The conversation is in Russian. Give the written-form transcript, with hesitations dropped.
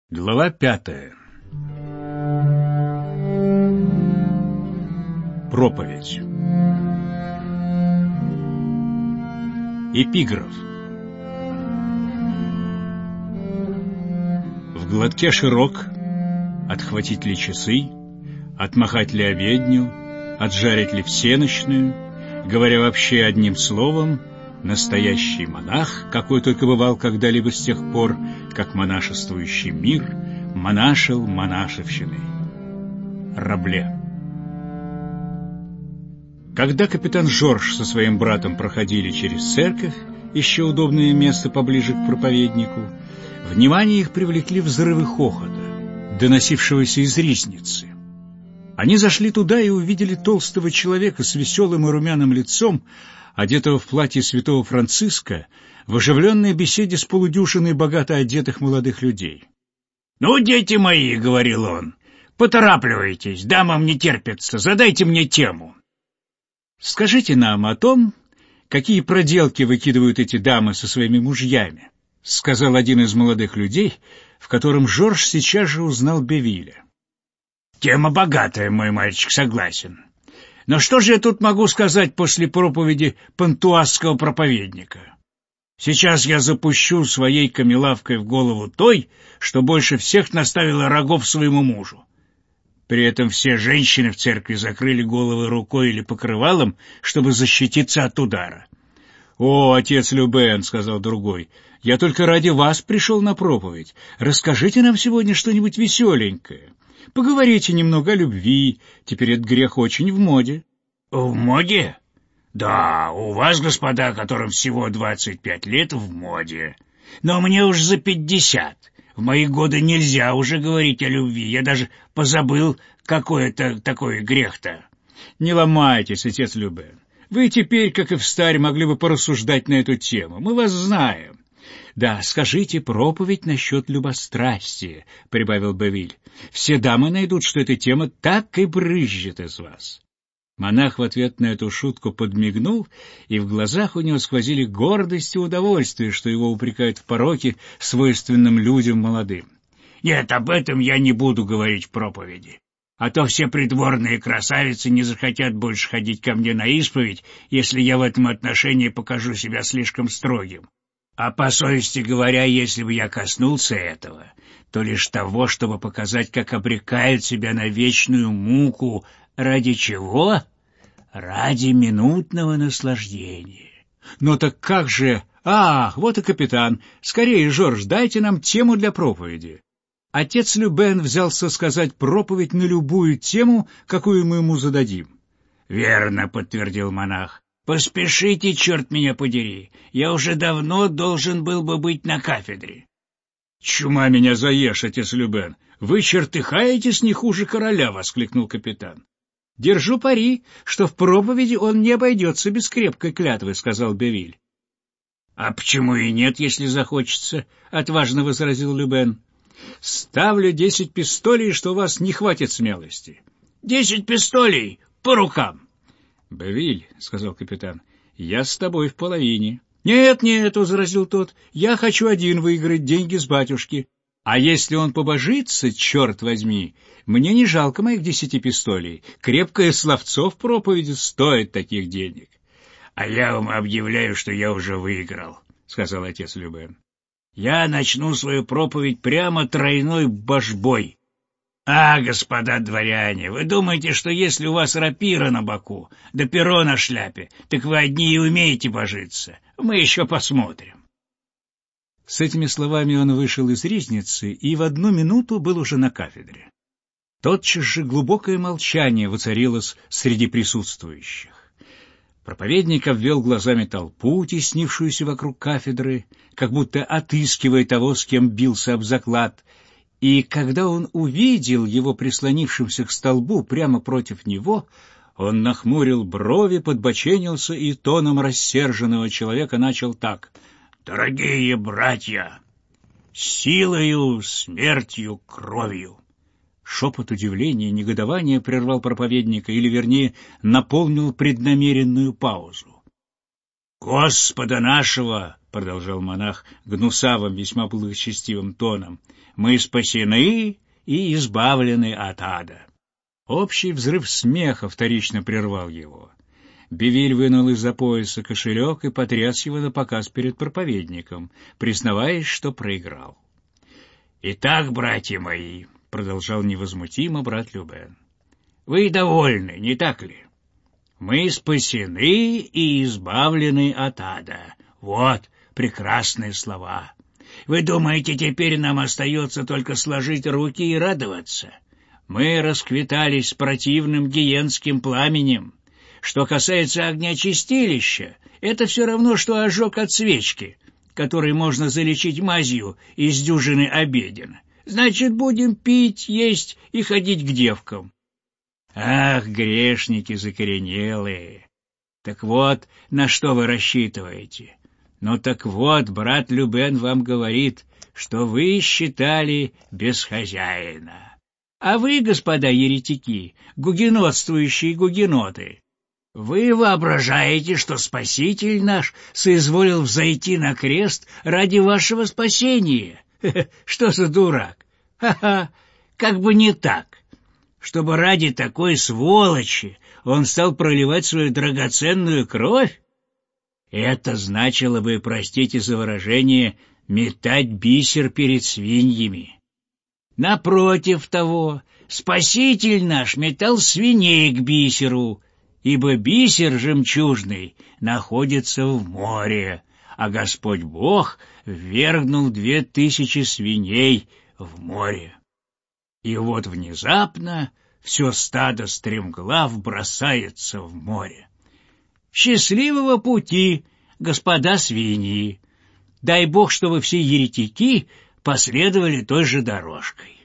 Глава 5. Проповедь. Эпиграф. В глотке широк, отхватить ли часы, отмахать ли обедню, отжарить ли всенощную, говоря вообще одним словом, настоящий монах, какой только бывал когда-либо с тех пор, как монашествующий мир монашил монашевщиной. Рабле. Когда капитан Жорж со своим братом проходили через церковь, ища удобное место поближе к проповеднику, внимание их привлекли взрывы хохота, доносившегося из ризницы. Они зашли туда и увидели толстого человека с веселым и румяным лицом, одетого в платье святого Франциска, в оживленной беседе с полудюжиной богато одетых молодых людей. «Ну, дети мои, — говорил он, — поторапливайтесь, дамам не терпится, задайте мне тему». «Скажите нам о том, какие проделки выкидывают эти дамы со своими мужьями», — сказал один из молодых людей, в котором Жорж сейчас же узнал Бевиля. «Тема богатая, мой мальчик, согласен. Но что же я тут могу сказать после проповеди пантуасского проповедника? Сейчас я запущу своей камелавкой в голову той, что больше всех наставила рогов своему мужу». При этом все женщины в церкви закрыли головы рукой или покрывалом, чтобы защититься от удара. «О, отец Любен, — сказал другой, — я только ради вас пришел на проповедь. Расскажите нам сегодня что-нибудь веселенькое. Поговорите немного о любви, теперь этот грех очень в моде». «В моде? Да, у вас, господа, которым всего 25 лет, в моде. Но мне уж за 50. В мои годы нельзя уже говорить о любви. Я даже позабыл, какой это такой грех-то». «Не ломайтесь, отец Любен. Вы теперь, как и встарь, могли бы порассуждать на эту тему. Мы вас знаем». «Да, скажите проповедь насчет любострастия», — прибавил Бевиль. «Все дамы найдут, что эта тема так и брызжет из вас». Монах в ответ на эту шутку подмигнул, и в глазах у него сквозили гордость и удовольствие, что его упрекают в пороке, свойственном людям молодым. «Нет, об этом я не буду говорить в проповеди. А то все придворные красавицы не захотят больше ходить ко мне на исповедь, если я в этом отношении покажу себя слишком строгим. А по совести говоря, если бы я коснулся этого, то лишь того, чтобы показать, как обрекают себя на вечную муку. Ради чего? Ради минутного наслаждения». «Ну так как же? Ах, вот и капитан. Скорее, Жорж, дайте нам тему для проповеди». Отец Любен взялся сказать проповедь на любую тему, какую мы ему зададим. «Верно, — подтвердил монах. — Поспешите, черт меня подери. Я уже давно должен был бы быть на кафедре». «Чума меня заешь, отец Любен. Вы чертыхаетесь не хуже короля!» — воскликнул капитан. «Держу пари, что в проповеди он не обойдется без крепкой клятвы», — сказал Бевиль. «А почему и нет, если захочется?» — отважно возразил Любен. «Ставлю 10 пистолей, что у вас не хватит смелости». 10 пистолей по рукам!» «Бевиль, — сказал капитан, — я с тобой в половине». «Нет, нет, — возразил тот, — я хочу один выиграть деньги с батюшки. А если он побожится, черт возьми, мне не жалко моих 10 пистолей. Крепкое словцо в проповеди стоит таких денег». «А я вам объявляю, что я уже выиграл, — сказал отец Любен. Я начну свою проповедь прямо тройной божбой. А, господа дворяне, вы думаете, что если у вас рапира на боку, да перо на шляпе, так вы одни и умеете божиться? Мы еще посмотрим». С этими словами он вышел из ризницы и в 1 минуту был уже на кафедре. Тотчас же глубокое молчание воцарилось среди присутствующих. Проповедник обвел глазами толпу, теснившуюся вокруг кафедры, как будто отыскивая того, с кем бился об заклад, и когда он увидел его прислонившимся к столбу прямо против него, он нахмурил брови, подбоченился и тоном рассерженного человека начал так: «Дорогие братья, силою, смертью, кровью». Шепот удивления и негодования прервал проповедника, или, вернее, наполнил преднамеренную паузу. «Господа нашего — продолжал монах гнусавым, весьма благочестивым тоном, — «мы спасены и избавлены от ада». Общий взрыв смеха вторично прервал его. Бевиль вынул из-за пояса кошелек и потряс его напоказ перед проповедником, признаваясь, что проиграл. «Итак, братья мои», — продолжал невозмутимо брат Любен, — «вы довольны, не так ли? Мы спасены и избавлены от ада. Вот прекрасные слова. Вы думаете, теперь нам остается только сложить руки и радоваться? Мы расквитались с противным гиенским пламенем. Что касается огня чистилища, это все равно, что ожог от свечки, который можно залечить мазью из дюжины обеден. Значит, будем пить, есть и ходить к девкам. Ах, грешники закоренелые! Так вот, на что вы рассчитываете? Ну так вот, брат Любен вам говорит, что вы считали без хозяина. А вы, господа еретики, гугенотствующие гугеноты, вы воображаете, что Спаситель наш соизволил взойти на крест ради вашего спасения? Что за дурак? Ха-ха, как бы не так. Чтобы ради такой сволочи он стал проливать свою драгоценную кровь? Это значило бы, простите за выражение, метать бисер перед свиньями. Напротив того, Спаситель наш метал свиней к бисеру, ибо бисер жемчужный находится в море, а Господь Бог ввергнул 2000 свиней в море. И вот внезапно все стадо стремглав бросается в море. Счастливого пути, господа свиньи! Дай Бог, чтобы все еретики последовали той же дорожкой.